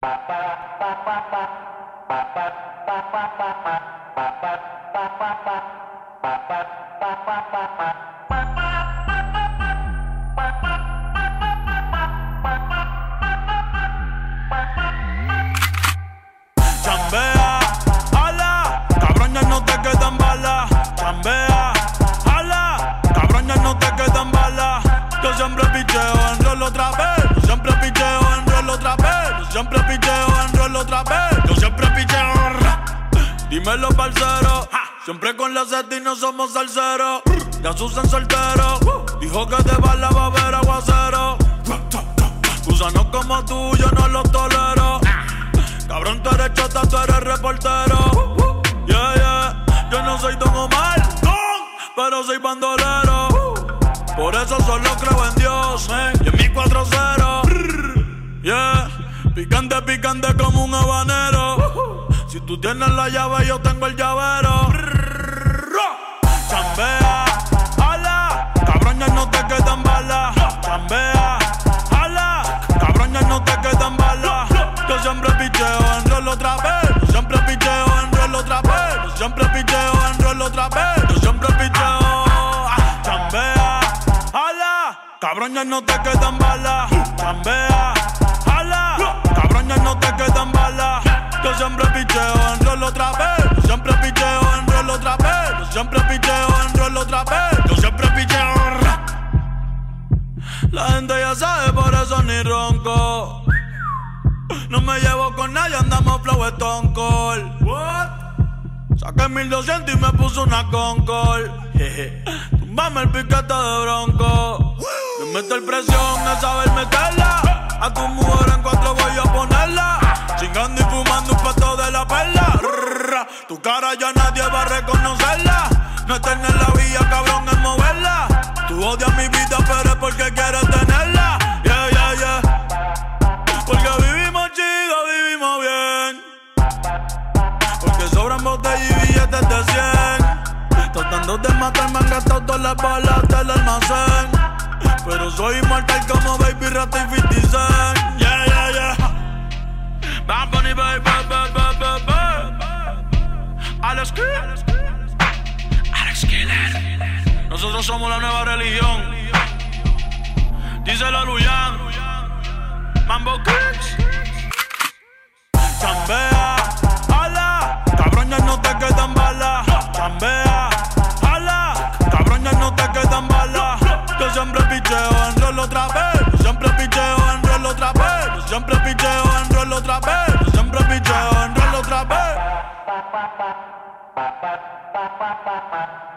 Chambea, ala, cabrón, ya no te quedan balas. Chambea, ala, cabrón, ya no te quedan balas. Yo siempre picheo en rol otra vez. Yo siempre picheo en rol otra vez. Yo siempre picheo en rol otra vez. Yo siempre picheo. Dímelo, parcero. Siempre con la seta y no somos salseros. Ya Susan soltero. Dijo que de bala va a haber aguacero. Gusanos como tú, yo no los tolero. Cabrón, tú eres chota, tú eres reportero. Yeah, yeah. Yo no soy Don Omar, pero soy bandolero. Por eso solo creo en Dios, y en mi 4-0. Yeah. Picante, picante como un habanero. Si tú tienes la llave, yo tengo el llavero. Chambea, ala, cabrón, ya no te quedan balas. Chambea, ala, cabrón, ya no te quedan balas. Yo siempre picheo en rol otra vez. Yo siempre picheo en rol otra vez. Yo siempre picheo en rol otra vez. Yo siempre picheo. Chambea, ala, cabrón, ya no te quedan balas. Chambea, ala, cabrón, ya no te quedan balas. Yo siempre picheo en rol otra vez. Yo siempre picheo en rol otra vez. Yo siempre picheo en rol otra vez. Yo siempre picheo. La gente ya sabe, por eso ni ronco. No me llevo con nadie, andamos flow Stone Cold. What? Saqué 1200 y me puso una Concord. Tumbame el piquete de bronco. Me meto el presión de saber meterla. A tu mujer en 4 voy a ponerla. Chingando y fumando un pato de la perla. Tu cara ya nadie va a reconocerla. No es tener la vía, cabrón, es moverla. Tú odias mi vida, pero es porque quieres tenerla. Yeah, yeah, yeah. Porque vivimos chido, vivimos bien. Porque sobran botellas y billetes de 100. Tratando de matarme han gastado todas las balas del almacén. Pero soy inmortal como Baby Rata y 50 Cent. Yeah, yeah, yeah. Bad Bunny, baby, baby, baby, baby. Alex Killer. Nosotros somos la nueva religión. Díselo a Luyan. Mambo Kicks. Chambea, ala, cabrón, ya no te quedan balas. Chambea, ala, cabrón, ya no te quedan balas. Yo siempre picheo en rol otra vez. Yo siempre picheo en rol otra vez. Yo siempre picheo en rol otra vez. Yo siempre picheo en rol otra vez.